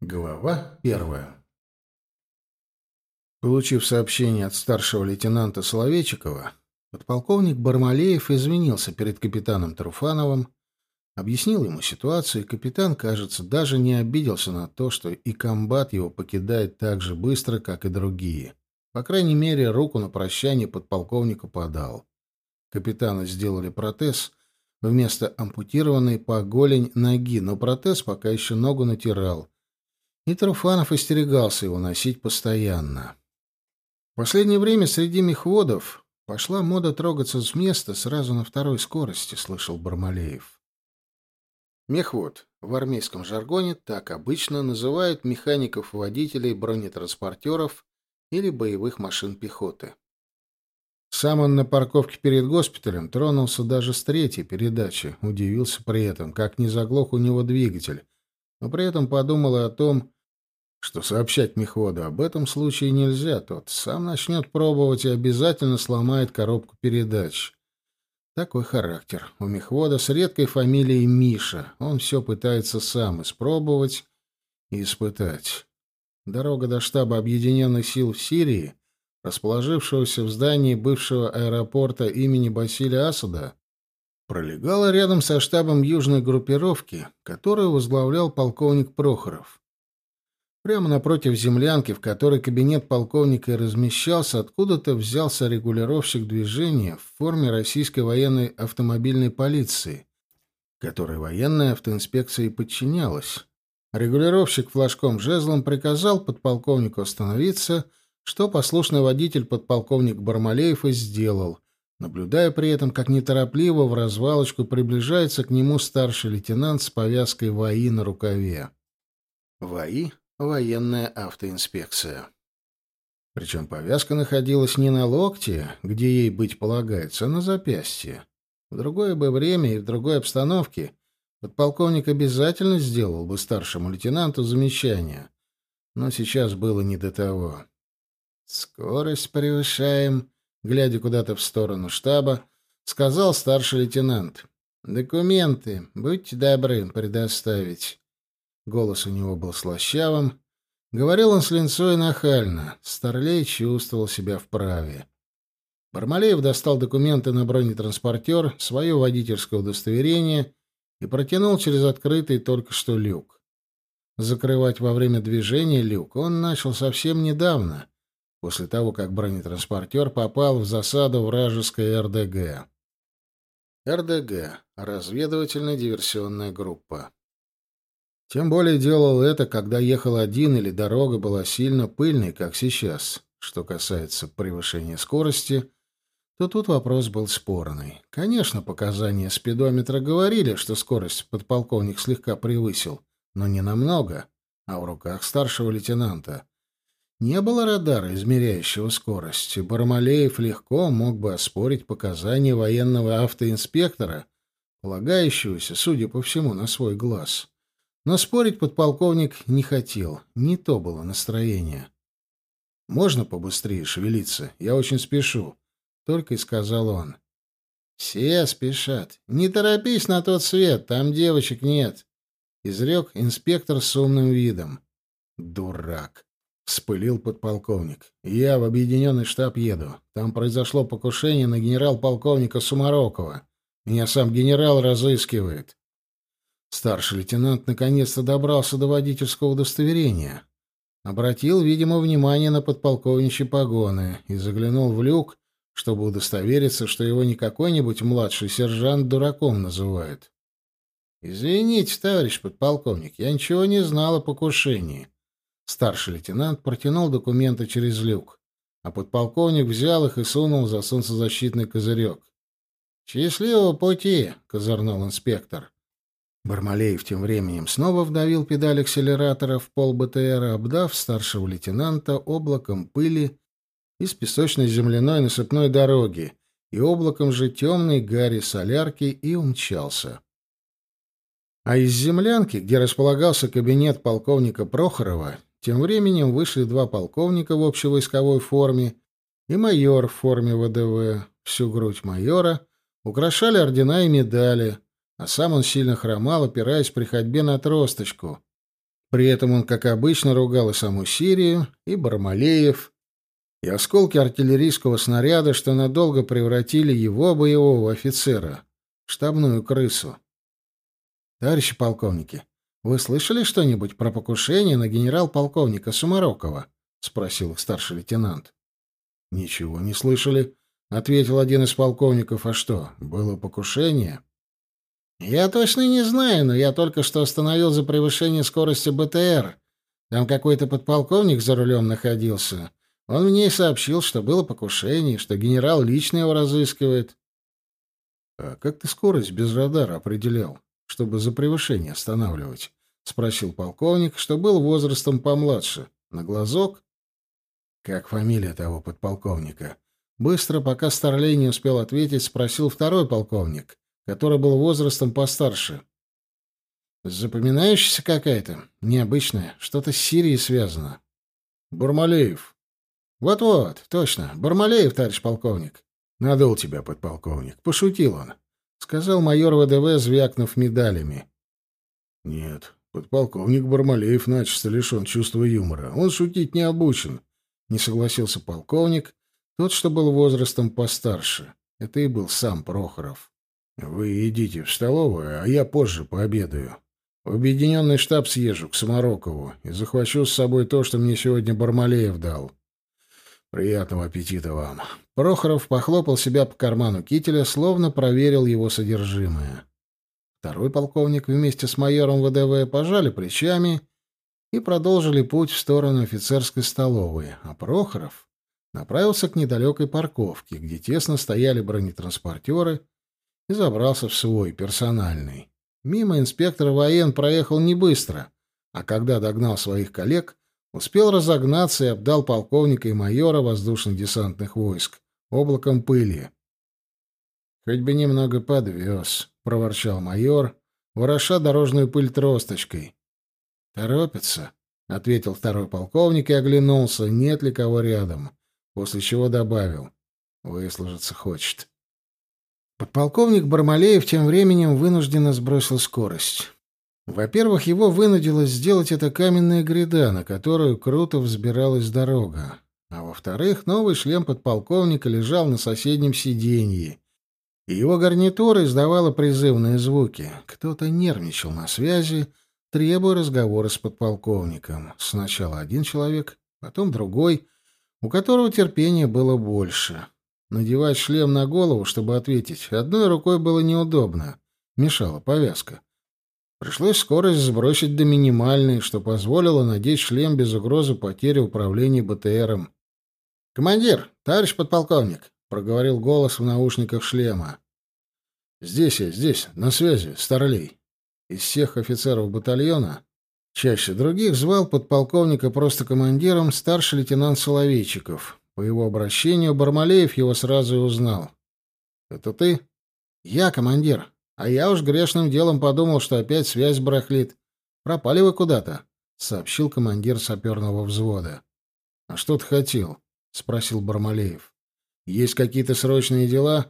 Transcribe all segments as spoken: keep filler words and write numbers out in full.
Глава первая. Получив сообщение от старшего лейтенанта Соловейчикова, подполковник Бармалеев извинился перед капитаном Труфановым, объяснил ему ситуацию, и капитан, кажется, даже не обиделся на то, что и комбат его покидает так же быстро, как и другие. По крайней мере, руку на прощание подполковнику подал. Капитану сделали протез вместо ампутированной по голень ноги, но протез пока еще ногу натирал, и Труфанов остерегался его носить постоянно. В последнее время среди мехводов пошла мода трогаться с места сразу на второй скорости, слышал Бармалеев. Мехвод в армейском жаргоне так обычно называют механиков-водителей бронетранспортеров или боевых машин пехоты. Сам он на парковке перед госпиталем тронулся даже с третьей передачи, удивился при этом, как не заглох у него двигатель, но при этом подумал и о том, что сообщать мехводу об этом случае нельзя, тот сам начнет пробовать и обязательно сломает коробку передач. Такой характер у мехвода с редкой фамилией Миша. Он все пытается сам испробовать и испытать. Дорога до штаба Объединенных сил в Сирии, расположившегося в здании бывшего аэропорта имени Басиля Асада, пролегала рядом со штабом южной группировки, которую возглавлял полковник Прохоров. Прямо напротив землянки, в которой кабинет полковника и размещался, откуда-то взялся регулировщик движения в форме российской военной автомобильной полиции, которой военная автоинспекция и подчинялась. Регулировщик флажком-жезлом приказал подполковнику остановиться, что послушный водитель подполковник Бармалеев и сделал, наблюдая при этом, как неторопливо в развалочку приближается к нему старший лейтенант с повязкой ВАИ на рукаве. ВАИ — военная автоинспекция. Причем повязка находилась не на локте, где ей быть полагается, а на запястье. В другое бы время и в другой обстановке подполковник обязательно сделал бы старшему лейтенанту замечание, но сейчас было не до того. «Скорость превышаем», — глядя куда-то в сторону штаба, сказал старший лейтенант. «Документы, будьте добры, предоставить». Голос у него был слащавым. Говорил он с линцой нахально. Старлей чувствовал себя вправе. Бармалеев достал документы на бронетранспортер, свое водительское удостоверение и протянул через открытый только что люк. Закрывать во время движения люк он начал совсем недавно, после того, как бронетранспортер попал в засаду вражеской эр дэ гэ. эр дэ гэ — разведывательно-диверсионная группа. Тем более делал это, когда ехал один или дорога была сильно пыльной, как сейчас. Что касается превышения скорости, то тут вопрос был спорный. Конечно, показания спидометра говорили, что скорость подполковник слегка превысил, но не намного, а в руках старшего лейтенанта не было радара, измеряющего скорость, и Бармалеев легко мог бы оспорить показания военного автоинспектора, полагающегося, судя по всему, на свой глаз. Но спорить подполковник не хотел, не то было настроение. «Можно побыстрее шевелиться? Я очень спешу», — только и сказал он. «Все спешат. Не торопись на тот свет, там девочек нет», — изрек инспектор с умным видом. «Дурак», — вспылил подполковник. «Я в объединенный штаб еду. Там произошло покушение на генерал-полковника Сумарокова. Меня сам генерал разыскивает». Старший лейтенант наконец-то добрался до водительского удостоверения. Обратил, видимо, внимание на подполковничьи погоны и заглянул в люк, чтобы удостовериться, что его не какой-нибудь младший сержант дураком называет. «Извините, товарищ подполковник, я ничего не знал о покушении». Старший лейтенант протянул документы через люк, а подполковник взял их и сунул за солнцезащитный козырек. «Счастливого пути!» — козырнул инспектор. Бармалеев тем временем снова вдавил педаль акселератора в пол бэ тэ эра, обдав старшего лейтенанта облаком пыли из песочно-земляной насыпной дороги и облаком же темной гари солярки, и умчался. А из землянки, где располагался кабинет полковника Прохорова, тем временем вышли два полковника в общевойсковой форме и майор в форме вэ дэ вэ. Всю грудь майора украшали ордена и медали, а сам он сильно хромал, опираясь при ходьбе на тросточку. При этом он, как обычно, ругал и саму Сирию, и Бармалеев, и осколки артиллерийского снаряда, что надолго превратили его, боевого офицера, в штабную крысу. «Товарищи полковники, вы слышали что-нибудь про покушение на генерал-полковника Сумарокова?» — спросил их старший лейтенант. «Ничего не слышали», — ответил один из полковников. «А что, было покушение?» «Я точно не знаю, но я только что остановил за превышение скорости БТР. Там какой-то подполковник за рулем находился. Он мне и сообщил, что было покушение, что генерал лично его разыскивает». «А как ты скорость без радара определял, чтобы за превышение останавливать?» — спросил полковник, что был возрастом помладше. «На глазок?» «Как фамилия того подполковника?» Быстро, пока Старлей не успел ответить, спросил второй полковник, который был возрастом постарше. «Запоминающаяся какая-то, необычная, что-то с Сирией связано». «Бармалеев». «Вот-вот, точно, Бармалеев, товарищ полковник». «Надул тебя, подполковник», — пошутил он, — сказал майор ВДВ, звякнув медалями. «Нет, подполковник Бармалеев начисто лишен чувства юмора. Он шутить не обучен», — не согласился полковник, тот, что был возрастом постарше. Это и был сам Прохоров. «Вы идите в столовую, а я позже пообедаю. В объединенный штаб съезжу к Самарокову и захвачу с собой то, что мне сегодня Бармалеев дал. Приятного аппетита вам». Прохоров похлопал себя по карману кителя, словно проверил его содержимое. Второй полковник вместе с майором ВДВ пожали плечами и продолжили путь в сторону офицерской столовой, а Прохоров направился к недалекой парковке, где тесно стояли бронетранспортеры, и забрался в свой, персональный. Мимо инспектора воен проехал не быстро, а когда догнал своих коллег, успел разогнаться и обдал полковника и майора воздушно-десантных войск облаком пыли. «Хоть бы немного подвез», — проворчал майор, вороша дорожную пыль тросточкой. «Торопится», — ответил второй полковник и оглянулся, нет ли кого рядом, после чего добавил: «Выслужиться хочет». Подполковник Бармалеев тем временем вынужденно сбросил скорость. Во-первых, его вынудило сделать это каменная гряда, на которую круто взбиралась дорога. А во-вторых, новый шлем подполковника лежал на соседнем сиденье, и его гарнитура издавала призывные звуки. Кто-то нервничал на связи, требуя разговора с подполковником. Сначала один человек, потом другой, у которого терпения было больше. Надевать шлем на голову, чтобы ответить, одной рукой было неудобно. Мешала повязка. Пришлось скорость сбросить до минимальной, что позволило надеть шлем без угрозы потери управления БТРом. «Командир, товарищ подполковник», — проговорил голос в наушниках шлема. «Здесь я, здесь, на связи, Старлей». Из всех офицеров батальона чаще других звал подполковника просто командиром старший лейтенант Соловейчиков. По его обращению Бармалеев его сразу и узнал. «Это ты?» «Я, командир. А я уж грешным делом подумал, что опять связь барахлит. Пропали вы куда-то», — сообщил командир саперного взвода. «А что ты хотел?» — спросил Бармалеев. «Есть какие-то срочные дела?»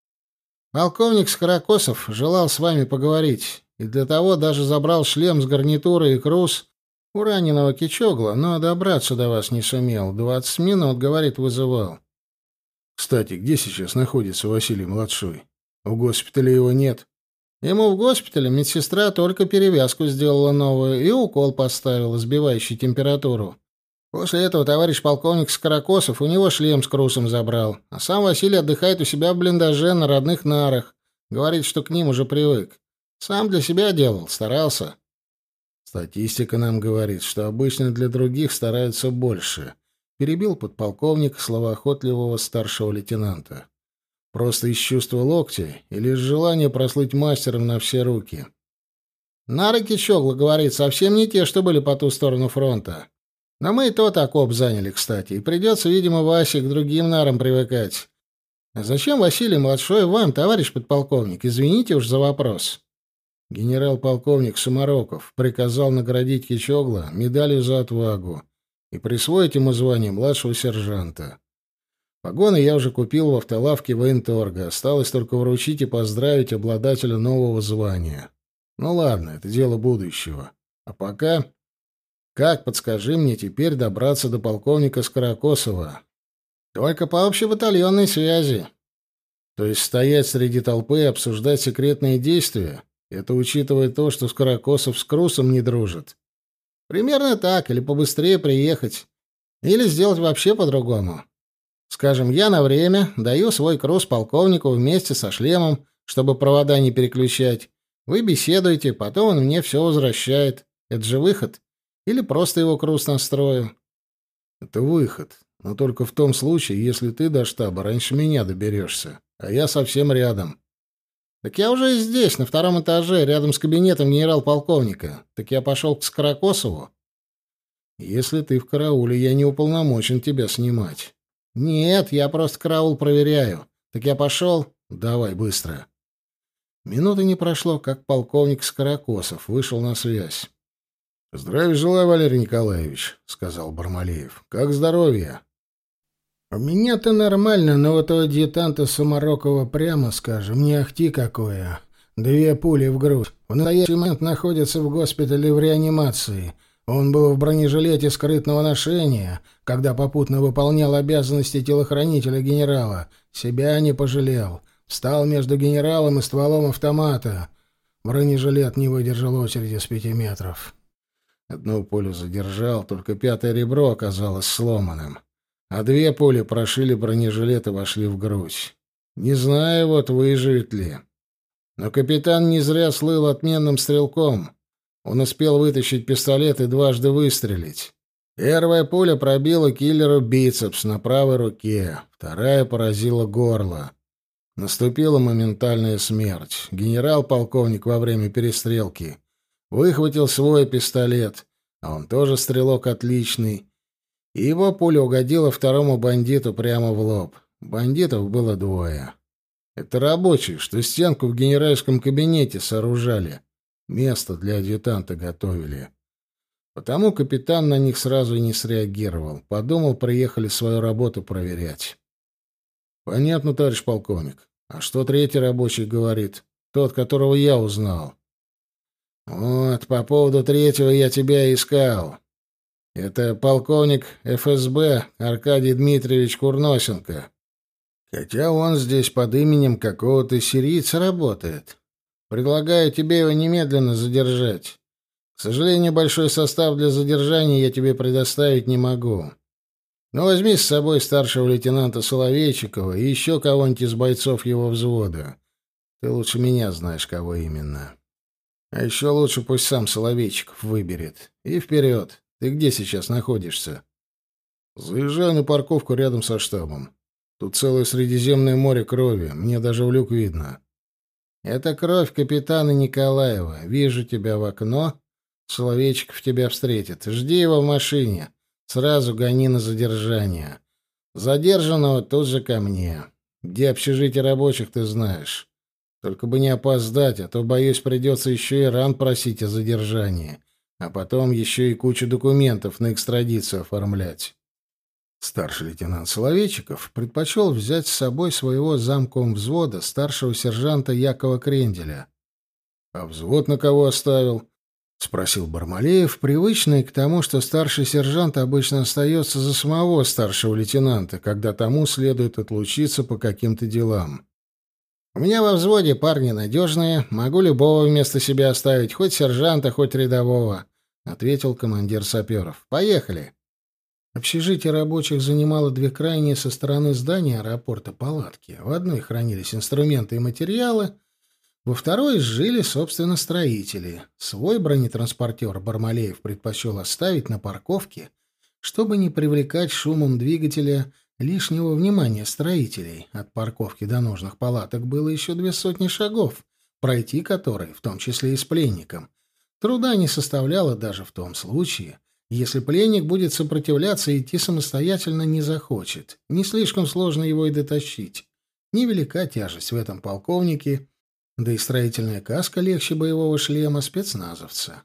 «Полковник Скорокосов желал с вами поговорить, и для того даже забрал шлем с гарнитурой и крус у раненого Кичогла, но добраться до вас не сумел. Двадцать минут, говорит, вызывал». «Кстати, где сейчас находится Василий-младшой? В госпитале его нет». «Ему в госпитале медсестра только перевязку сделала новую и укол поставила, сбивающий температуру. После этого товарищ полковник Скорокосов у него шлем с крусом забрал, а сам Василий отдыхает у себя в блиндаже на родных нарах. Говорит, что к ним уже привык. Сам для себя делал, старался». «Статистика нам говорит, что обычно для других стараются больше», — перебил подполковник словоохотливого старшего лейтенанта. «Просто из чувства локтя или из желания прослыть мастером на все руки». «Нары Кичогла, говорит, совсем не те, что были по ту сторону фронта. Но мы и тот окоп заняли, кстати, и придется, видимо, Васе к другим нарам привыкать. А зачем Василий-младшой вам, товарищ подполковник? Извините уж за вопрос». Генерал-полковник Сумароков приказал наградить Кичогла медалью за отвагу и присвоить ему звание младшего сержанта. Погоны я уже купил в автолавке военторга, осталось только вручить и поздравить обладателя нового звания. Ну ладно, это дело будущего. А пока... Как, подскажи мне, теперь добраться до полковника Скорокосова? Только по общебатальонной связи. То есть стоять среди толпы и обсуждать секретные действия? Это учитывая то, что Скорокосов с Крусом не дружит. Примерно так, или побыстрее приехать. Или сделать вообще по-другому. Скажем, я на время даю свой Крус полковнику вместе со шлемом, чтобы провода не переключать. Вы беседуете, потом он мне все возвращает. Это же выход. Или просто его Крус настрою. Это выход. Но только в том случае, если ты до штаба раньше меня доберешься, а я совсем рядом. Так я уже здесь, на втором этаже, рядом с кабинетом генерал-полковника. Так я пошел к Скорокосову. Если ты в карауле, я не уполномочен тебя снимать. Нет, я просто караул проверяю. Так я пошел. Давай, быстро. Минуты не прошло, как полковник Скорокосов вышел на связь. «Здравия желаю, Валерий Николаевич», — сказал Бармалеев. «Как здоровье?» «У меня-то нормально, но вот у адъютанта Сумарокова, прямо скажем, не ахти какое. Две пули в грудь. В настоящий момент находится в госпитале в реанимации. Он был в бронежилете скрытного ношения, когда попутно выполнял обязанности телохранителя генерала. Себя не пожалел. Встал между генералом и стволом автомата. Бронежилет не выдержал очереди с пяти метров. Одну пулю задержал, только пятое ребро оказалось сломанным. А две пули прошили бронежилет и вошли в грудь. Не знаю, вот выживет ли. Но капитан не зря слыл отменным стрелком. Он успел вытащить пистолет и дважды выстрелить. Первая пуля пробила киллеру бицепс на правой руке, вторая поразила горло. Наступила моментальная смерть. Генерал-полковник во время перестрелки выхватил свой пистолет, а он тоже стрелок отличный, и его пуля угодила второму бандиту прямо в лоб. Бандитов было двое. Это рабочие, что стенку в генеральском кабинете сооружали. Место для адъютанта готовили. Потому капитан на них сразу и не среагировал. Подумал, приехали свою работу проверять. Понятно, товарищ полковник. А что третий рабочий говорит? Тот, которого я узнал. Вот, по поводу третьего я тебя искал. Это полковник эф эс бэ Аркадий Дмитриевич Курносенко. Хотя он здесь под именем какого-то сирийца работает. Предлагаю тебе его немедленно задержать. К сожалению, большой состав для задержания я тебе предоставить не могу. Но возьми с собой старшего лейтенанта Соловейчикова и еще кого-нибудь из бойцов его взвода. Ты лучше меня знаешь, кого именно. А еще лучше пусть сам Соловейчиков выберет. И вперед. Ты где сейчас находишься? Заезжаю на парковку рядом со штабом. Тут целое Средиземное море крови. Мне даже в люк видно. Это кровь капитана Николаева. Вижу тебя в окно. Соловейчиков тебя встретит. Жди его в машине. Сразу гони на задержание. Задержанного тут же ко мне. Где общежитие рабочих, ты знаешь. Только бы не опоздать, а то, боюсь, придется еще и ран просить о задержании. А потом еще и кучу документов на экстрадицию оформлять. Старший лейтенант Соловейчиков предпочел взять с собой своего замком взвода, старшего сержанта Якова Кренделя. — А взвод на кого оставил? — спросил Бармалеев, привычный к тому, что старший сержант обычно остается за самого старшего лейтенанта, когда тому следует отлучиться по каким-то делам. — У меня во взводе парни надежные, могу любого вместо себя оставить, хоть сержанта, хоть рядового, — ответил командир саперов. — Поехали. Общежитие рабочих занимало две крайние со стороны здания аэропорта палатки. В одной хранились инструменты и материалы, во второй жили, собственно, строители. Свой бронетранспортер Бармалеев предпочел оставить на парковке, чтобы не привлекать шумом двигателя лишнего внимания строителей. От парковки до нужных палаток было еще две сотни шагов, пройти которые, в том числе и с пленником, труда не составляло даже в том случае, если пленник будет сопротивляться и идти самостоятельно не захочет. Не слишком сложно его и дотащить. Невелика тяжесть в этом полковнике, да и строительная каска легче боевого шлема спецназовца.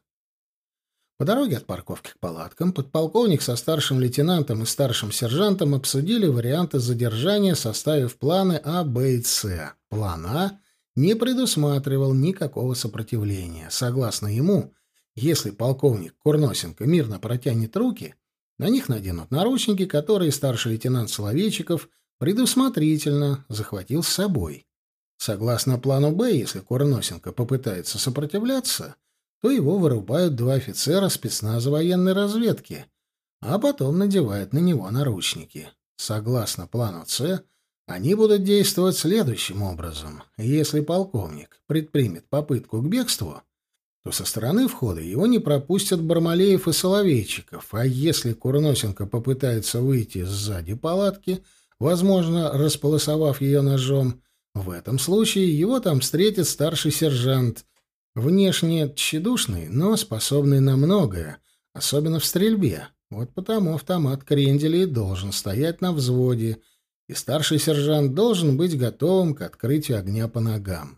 По дороге от парковки к палаткам подполковник со старшим лейтенантом и старшим сержантом обсудили варианты задержания, составив планы А, Б и С. План А не предусматривал никакого сопротивления. Согласно ему, Если полковник Курносенко мирно протянет руки, на них наденут наручники, которые старший лейтенант Соловейчиков предусмотрительно захватил с собой. Согласно плану «Б», если Курносенко попытается сопротивляться, то его вырубают два офицера спецназа военной разведки, а потом надевают на него наручники. Согласно плану «С», они будут действовать следующим образом. Если полковник предпримет попытку к бегству, то со стороны входа его не пропустят Бармалеев и Соловейчиков, а если Курносенко попытается выйти сзади палатки, возможно, располосовав ее ножом, в этом случае его там встретит старший сержант, внешне тщедушный, но способный на многое, особенно в стрельбе. Вот потому автомат Кренделя и должен стоять на взводе, и старший сержант должен быть готовым к открытию огня по ногам.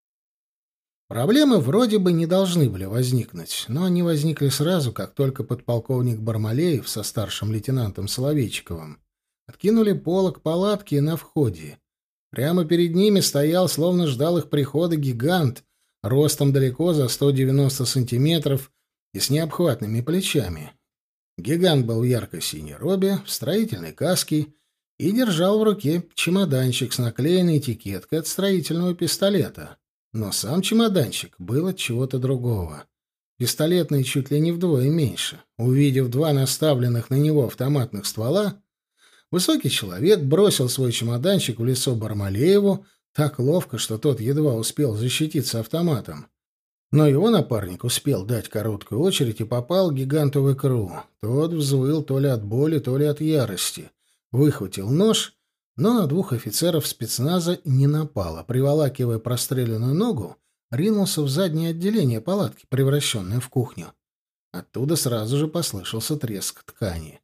Проблемы вроде бы не должны были возникнуть, но они возникли сразу, как только подполковник Бармалеев со старшим лейтенантом Соловейчиковым откинули полог палатки на входе. Прямо перед ними стоял, словно ждал их прихода, гигант, ростом далеко за сто девяносто сантиметров и с необхватными плечами. Гигант был в ярко-синей робе, в строительной каске и держал в руке чемоданчик с наклеенной этикеткой от строительного пистолета. Но сам чемоданчик был от чего-то другого. Пистолетный чуть ли не вдвое меньше. Увидев два наставленных на него автоматных ствола, высокий человек бросил свой чемоданчик в лицо Бармалееву так ловко, что тот едва успел защититься автоматом. Но его напарник успел дать короткую очередь и попал гиганту в икру. Тот взвыл то ли от боли, то ли от ярости. Выхватил нож, но на двух офицеров спецназа не напал, а, приволакивая простреленную ногу, ринулся в заднее отделение палатки, превращенное в кухню. Оттуда сразу же послышался треск ткани.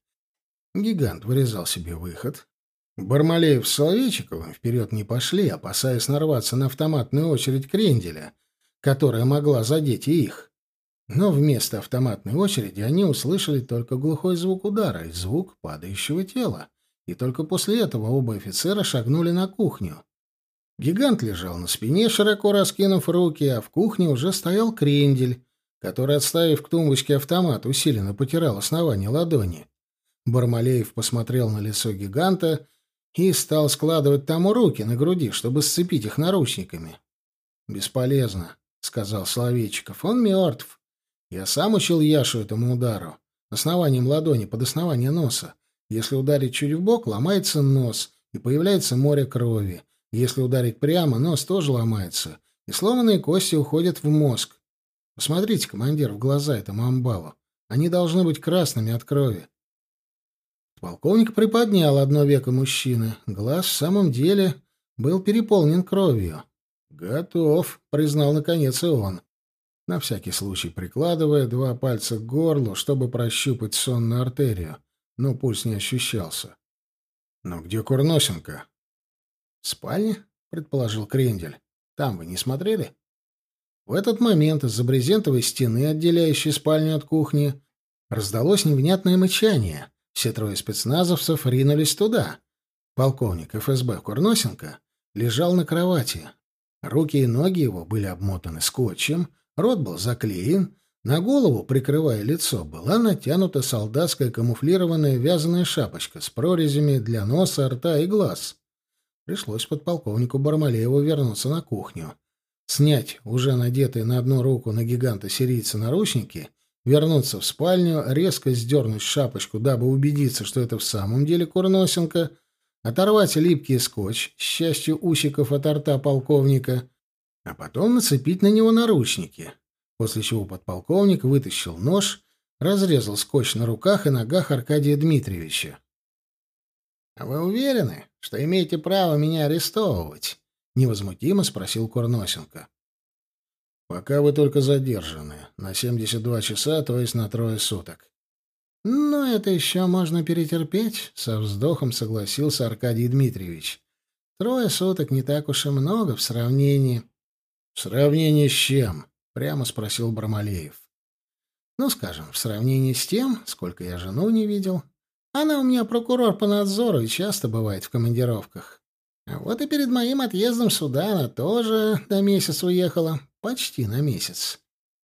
Гигант вырезал себе выход. Бармалеев с Соловейчиковым вперед не пошли, опасаясь нарваться на автоматную очередь Кренделя, которая могла задеть и их. Но вместо автоматной очереди они услышали только глухой звук удара и звук падающего тела. И только после этого оба офицера шагнули на кухню. Гигант лежал на спине, широко раскинув руки, а в кухне уже стоял Крендель, который, отставив к тумбочке автомат, усиленно потирал основание ладони. Бармалеев посмотрел на лицо гиганта и стал складывать тому руки на груди, чтобы сцепить их наручниками. «Бесполезно», — сказал Соловейчиков. «Он мертв. Я сам учил Яшу этому удару. Основанием ладони под основание носа. Если ударить чуть вбок, ломается нос, и появляется море крови. Если ударить прямо, нос тоже ломается, и сломанные кости уходят в мозг. Посмотрите, командир, в глаза этому амбалу. Они должны быть красными от крови». Полковник приподнял одно веко мужчины. Глаз в самом деле был переполнен кровью. «Готов», — признал наконец и он, на всякий случай прикладывая два пальца к горлу, чтобы прощупать сонную артерию, но пульс не ощущался. «Но где Курносенко?» «В спальне», — предположил Крендель. «Там вы не смотрели?» В этот момент из-за брезентовой стены, отделяющей спальню от кухни, раздалось невнятное мычание. Все трое спецназовцев ринулись туда. Полковник эф эс бэ Курносенко лежал на кровати. Руки и ноги его были обмотаны скотчем, рот был заклеен, на голову, прикрывая лицо, была натянута солдатская камуфлированная вязаная шапочка с прорезями для носа, рта и глаз. Пришлось подполковнику Бармалееву вернуться на кухню, снять уже надетые на одну руку на гиганта-сирийца наручники, вернуться в спальню, резко сдернуть шапочку, дабы убедиться, что это в самом деле Курносенко, оторвать липкий скотч, с счастью, усиков от рта полковника, а потом нацепить на него наручники, после чего подполковник вытащил нож, разрезал скотч на руках и ногах Аркадия Дмитриевича. «А вы уверены, что имеете право меня арестовывать?» — невозмутимо спросил Курносенко. «Пока вы только задержаны. На семьдесят два часа, то есть на трое суток». «Но это еще можно перетерпеть», — со вздохом согласился Аркадий Дмитриевич. «Трое суток не так уж и много в сравнении». «В сравнении с чем?» — прямо спросил Бармалеев. «Ну, скажем, в сравнении с тем, сколько я жену не видел. Она у меня прокурор по надзору и часто бывает в командировках. А вот и перед моим отъездом сюда она тоже на месяц уехала. Почти на месяц.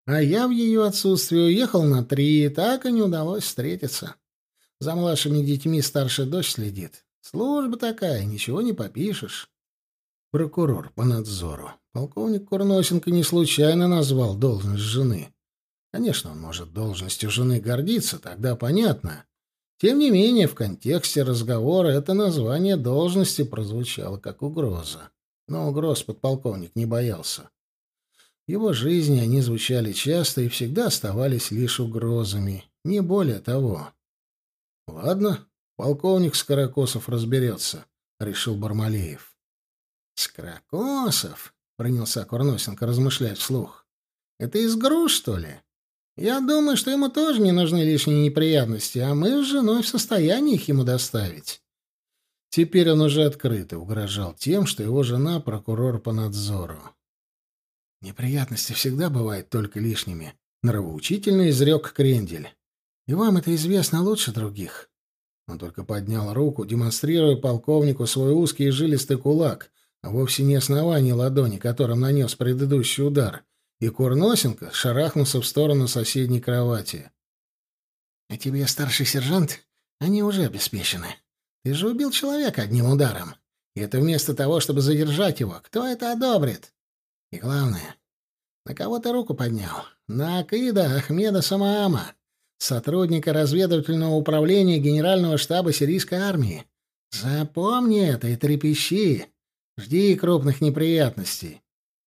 А я в ее отсутствие уехал на три, так и не удалось встретиться. За младшими детьми старшая дочь следит. Служба такая, ничего не попишешь. Прокурор по надзору. Полковник Курносенко не случайно назвал должность жены. Конечно, он может должностью жены гордиться, тогда понятно. Тем не менее, в контексте разговора это название должности прозвучало как угроза. Но угроз подполковник не боялся. В его жизни они звучали часто и всегда оставались лишь угрозами, не более того. «Ладно, полковник Скорокосов разберется», — решил Бармалеев. «Скорокосов?» — принялся Курносенко размышлять вслух. «Это из груш, что ли? Я думаю, что ему тоже не нужны лишние неприятности, а мы с женой в состоянии их ему доставить». Теперь он уже открыто угрожал тем, что его жена — прокурор по надзору. «Неприятности всегда бывают только лишними», — нравоучительно изрек Крендель. «И вам это известно лучше других». Он только поднял руку, демонстрируя полковнику свой узкий и жилистый кулак, а вовсе не основание ладони, которым нанес предыдущий удар, и Курносенко шарахнулся в сторону соседней кровати. «А тебе, старший сержант, они уже обеспечены. Ты же убил человека одним ударом. И это вместо того, чтобы задержать его. Кто это одобрит? И главное, на кого ты руку поднял? На Акида Ахмеда Самаама, сотрудника разведывательного управления Генерального штаба сирийской армии. Запомни это и трепещи. Жди крупных неприятностей».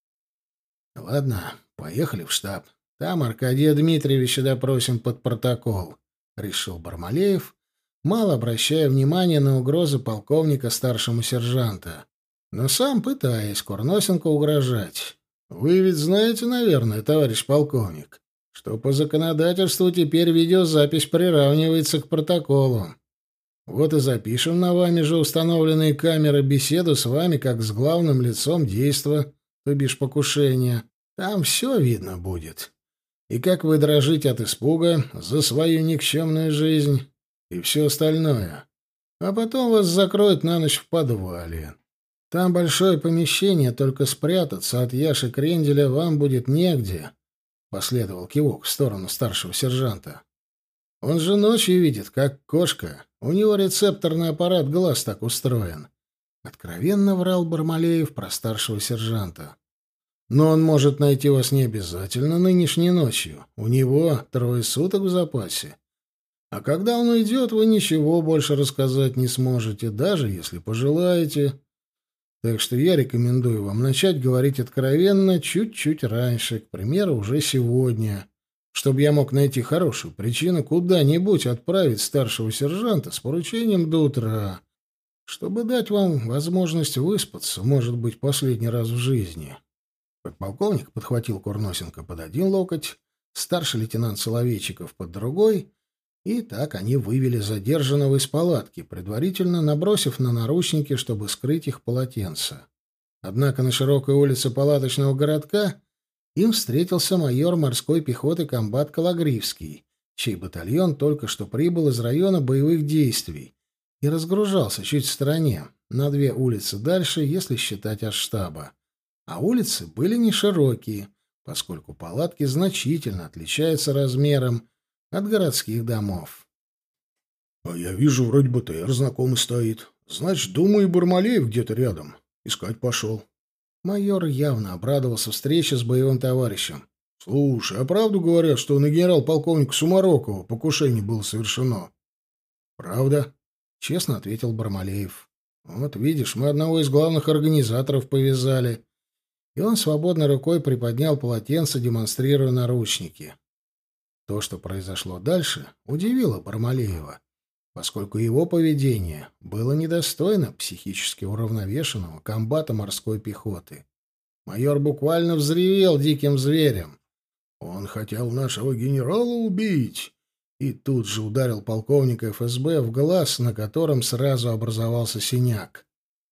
«Ладно, поехали в штаб. Там Аркадия Дмитриевича допросим под протокол», — решил Бармалеев, мало обращая внимания на угрозы полковника старшему сержанта, но сам пытаясь Курносенко угрожать. «Вы ведь знаете, наверное, товарищ полковник, что по законодательству теперь видеозапись приравнивается к протоколу. Вот и запишем на вами же установленные камеры беседу с вами как с главным лицом действа, то бишь покушения. Там все видно будет. И как вы дрожите от испуга за свою никчемную жизнь и все остальное. А потом вас закроют на ночь в подвале. Там большое помещение, только спрятаться от Яши Кренделя вам будет негде», — последовал кивок в сторону старшего сержанта. «Он же ночью видит, как кошка. У него рецепторный аппарат глаз так устроен». Откровенно врал Бармалеев про старшего сержанта. «Но он может найти вас не обязательно нынешней ночью. У него трое суток в запасе. А когда он уйдет, вы ничего больше рассказать не сможете, даже если пожелаете. Так что я рекомендую вам начать говорить откровенно чуть-чуть раньше, к примеру, уже сегодня, чтобы я мог найти хорошую причину куда-нибудь отправить старшего сержанта с поручением до утра, чтобы дать вам возможность выспаться, может быть, последний раз в жизни». Подполковник подхватил Курносенко под один локоть, старший лейтенант Соловейчиков под другой, и так они вывели задержанного из палатки, предварительно набросив на наручники, чтобы скрыть их полотенца. Однако на широкой улице палаточного городка им встретился майор морской пехоты комбат Калагривский, чей батальон только что прибыл из района боевых действий и разгружался чуть в стороне, на две улицы дальше, если считать от штаба. А улицы были не широкие, поскольку палатки значительно отличаются размером от городских домов. «А я вижу, вроде бы БТР знакомый стоит. Значит, думаю, и Бармалеев где-то рядом. Искать пошел». Майор явно обрадовался встрече с боевым товарищем. «Слушай, а правду говорят, что на генерал-полковника Сумарокова покушение было совершено?» «Правда», — честно ответил Бармалеев. «Вот видишь, мы одного из главных организаторов повязали». И он свободной рукой приподнял полотенце, демонстрируя наручники. То, что произошло дальше, удивило Бармалеева, поскольку его поведение было недостойно психически уравновешенного комбата морской пехоты. Майор буквально взревел диким зверем. «Он хотел нашего генерала убить!» И тут же ударил полковника эф эс бэ в глаз, на котором сразу образовался синяк.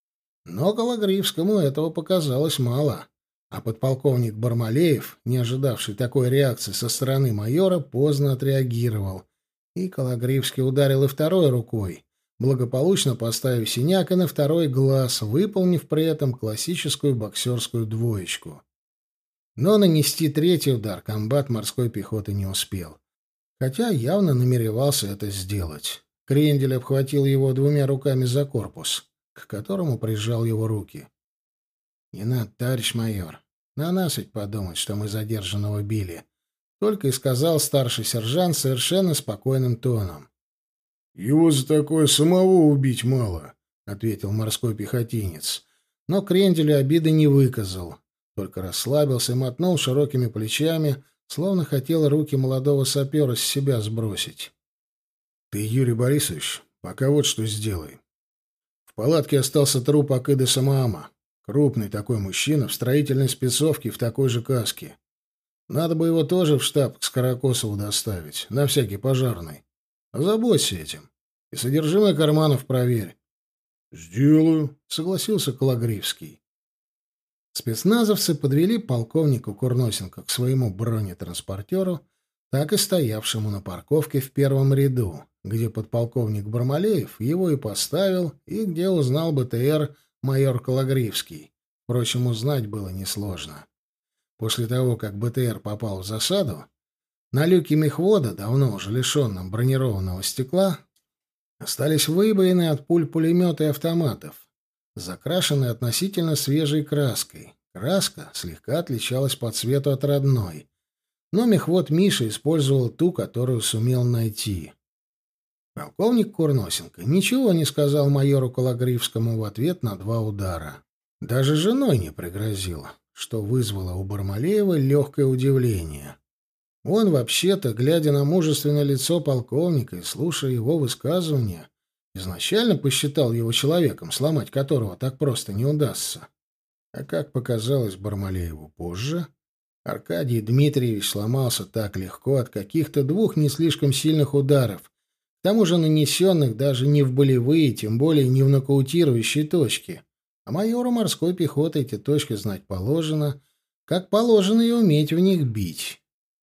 Но Калагривскому этого показалось мало. А подполковник Бармалеев, не ожидавший такой реакции со стороны майора, поздно отреагировал. И Калагривский ударил и второй рукой, благополучно поставив синяк и на второй глаз, выполнив при этом классическую боксерскую двоечку. Но нанести третий удар комбат морской пехоты не успел. Хотя явно намеревался это сделать. Крендель обхватил его двумя руками за корпус, к которому прижал его руки. «Не надо, товарищ майор. На нас ведь подумать, что мы задержанного били», — только и сказал старший сержант совершенно спокойным тоном. «Его за такое самого убить мало», — ответил морской пехотинец. Но Кренделю обиды не выказал, только расслабился и мотнул широкими плечами, словно хотел руки молодого сапера с себя сбросить. «Ты, Юрий Борисович, пока вот что сделай. В палатке остался труп Акыды Самаама. Крупный такой мужчина в строительной спецовке в такой же каске. Надо бы его тоже в штаб к Скорокосову доставить, на всякий пожарный. Озаботься этим. И содержимое карманов проверь». «Сделаю», — согласился Кологривский. Спецназовцы подвели полковника Курносенко к своему бронетранспортеру, так и стоявшему на парковке в первом ряду, где подполковник Бармалеев его и поставил, и где узнал БТР майор Кологривский. Впрочем, узнать было несложно. После того, как БТР попал в засаду, на люке мехвода, давно уже лишенном бронированного стекла, остались выбоины от пуль пулемета и автоматов, закрашенные относительно свежей краской. Краска слегка отличалась по цвету от родной, но мехвод Миша использовал ту, которую сумел найти. Полковник Курносенко ничего не сказал майору Кологривскому в ответ на два удара. Даже женой не пригрозил, что вызвало у Бармалеева легкое удивление. Он, вообще-то, глядя на мужественное лицо полковника и слушая его высказывания, изначально посчитал его человеком, сломать которого так просто не удастся. А как показалось Бармалееву позже, Аркадий Дмитриевич сломался так легко от каких-то двух не слишком сильных ударов, к тому же нанесенных даже не в болевые, тем более не в нокаутирующие точки. А майору морской пехоты эти точки знать положено, как положено и уметь в них бить.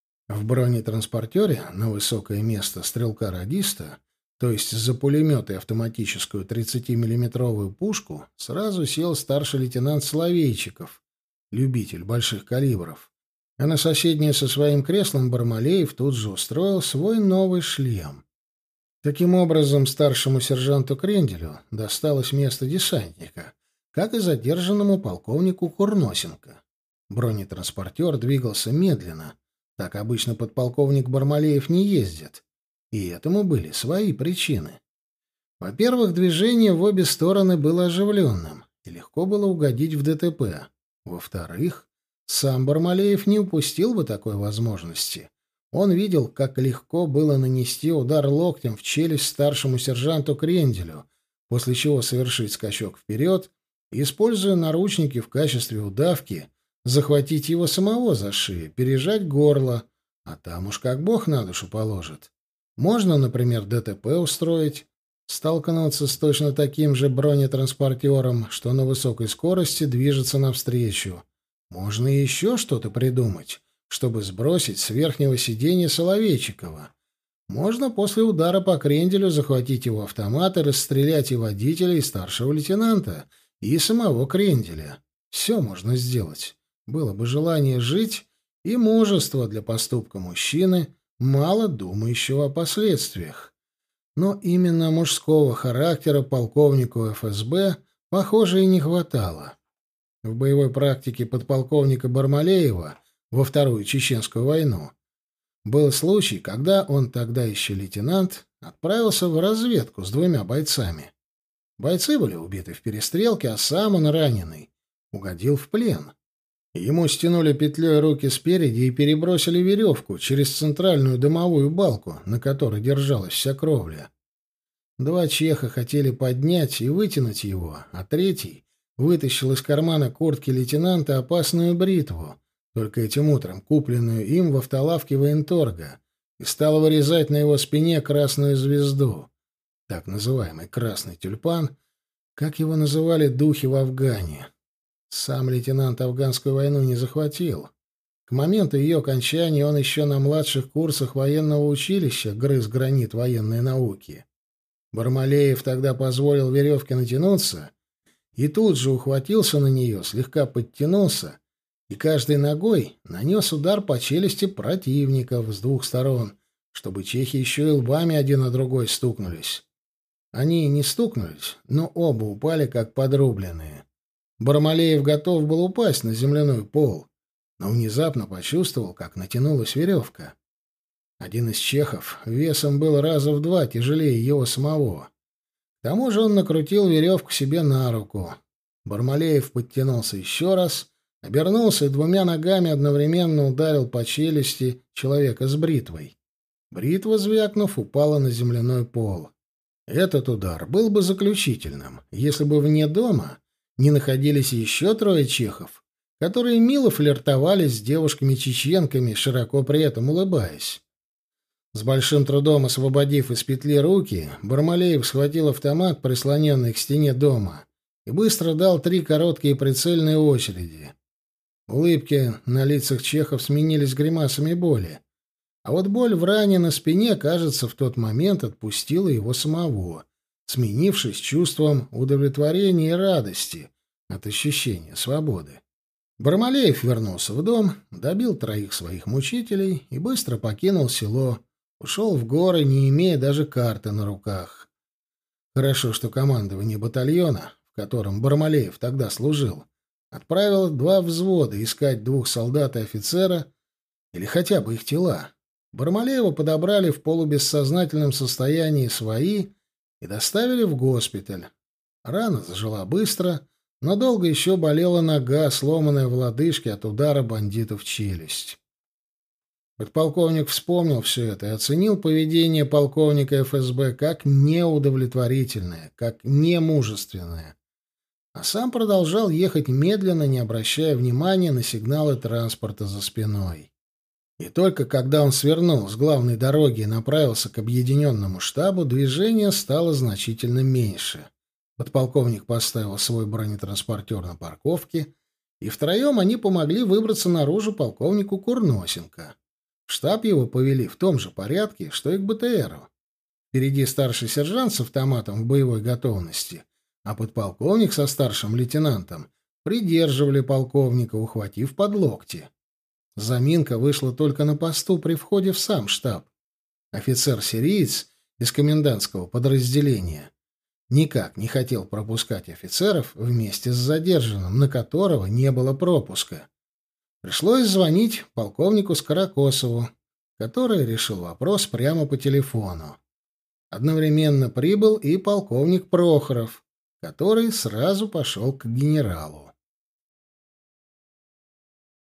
В бронетранспортере на высокое место стрелка-радиста, то есть за пулемет и автоматическую тридцатимиллиметровую пушку, сразу сел старший лейтенант Соловейчиков, любитель больших калибров. А на соседнее со своим креслом Бармалеев тут же устроил свой новый шлем. Таким образом, старшему сержанту Кренделю досталось место десантника, как и задержанному полковнику Курносенко. Бронетранспортер двигался медленно. Так обычно подполковник Бармалеев не ездит. И этому были свои причины. Во-первых, движение в обе стороны было оживленным, и легко было угодить в ДТП. Во-вторых, сам Бармалеев не упустил бы такой возможности. Он видел, как легко было нанести удар локтем в челюсть старшему сержанту Кренделю, после чего совершить скачок вперед и, используя наручники в качестве удавки, захватить его самого за шею, пережать горло, а там уж как бог на душу положит. Можно, например, ДТП устроить, столкнуться с точно таким же бронетранспортером, что на высокой скорости движется навстречу. Можно и еще что-то придумать, чтобы сбросить с верхнего сиденья Соловейчикова. Можно после удара по Кренделю захватить его автомат и расстрелять и водителя, и старшего лейтенанта, и самого Кренделя. Все можно сделать. Было бы желание жить и мужество для поступка мужчины, мало думающего о последствиях. Но именно мужского характера полковнику эф эс бэ, похоже, и не хватало. В боевой практике подполковника Бармалеева во Вторую Чеченскую войну был случай, когда он, тогда еще лейтенант, отправился в разведку с двумя бойцами. Бойцы были убиты в перестрелке, а сам он, раненый, угодил в плен. Ему стянули петлей руки спереди и перебросили веревку через центральную дымовую балку, на которой держалась вся кровля. Два чеха хотели поднять и вытянуть его, а третий вытащил из кармана куртки лейтенанта опасную бритву, только этим утром купленную им в автолавке военторга, и стал вырезать на его спине красную звезду, так называемый красный тюльпан, как его называли духи в Афгане. Сам лейтенант афганскую войну не захватил. К моменту ее окончания он еще на младших курсах военного училища грыз гранит военной науки. Бармалеев тогда позволил веревке натянуться и тут же ухватился на нее, слегка подтянулся и каждой ногой нанес удар по челюсти противников с двух сторон, чтобы чехи еще и лбами один на другой стукнулись. Они не стукнулись, но оба упали как подрубленные. Бармалеев готов был упасть на земляной пол, но внезапно почувствовал, как натянулась веревка. Один из чехов весом был раза в два тяжелее его самого. К тому же он накрутил веревку себе на руку. Бармалеев подтянулся еще раз, обернулся и двумя ногами одновременно ударил по челюсти человека с бритвой. Бритва, звякнув, упала на земляной пол. Этот удар был бы заключительным, если бы вне дома не находились еще трое чехов, которые мило флиртовали с девушками-чеченками, широко при этом улыбаясь. С большим трудом освободив из петли руки, Бармалеев схватил автомат, прислоненный к стене дома, и быстро дал три короткие прицельные очереди. Улыбки на лицах чехов сменились гримасами боли. А вот боль в ране на спине, кажется, в тот момент отпустила его самого, сменившись чувством удовлетворения и радости от ощущения свободы. Бармалеев вернулся в дом, добил троих своих мучителей и быстро покинул село, ушел в горы, не имея даже карты на руках. Хорошо, что командование батальона, в котором Бармалеев тогда служил, отправило два взвода искать двух солдат и офицера, или хотя бы их тела. Бармалеева подобрали в полубессознательном состоянии свои и доставили в госпиталь. Рана зажила быстро, но долго еще болела нога, сломанная в лодыжке от удара бандиту в челюсть. Подполковник вспомнил все это и оценил поведение полковника эф эс бэ как неудовлетворительное, как немужественное. А сам продолжал ехать медленно, не обращая внимания на сигналы транспорта за спиной. И только когда он свернул с главной дороги и направился к объединенному штабу, движение стало значительно меньше. Подполковник поставил свой бронетранспортер на парковке, и втроем они помогли выбраться наружу полковнику Курносенко. В штаб его повели в том же порядке, что и к бэ тэ эру. Впереди старший сержант с автоматом в боевой готовности, а подполковник со старшим лейтенантом придерживали полковника, ухватив под локти. Заминка вышла только на посту при входе в сам штаб. Офицер-сириец из комендантского подразделения никак не хотел пропускать офицеров вместе с задержанным, на которого не было пропуска. Пришлось звонить полковнику Скорокосову, который решил вопрос прямо по телефону. Одновременно прибыл и полковник Прохоров, который сразу пошел к генералу.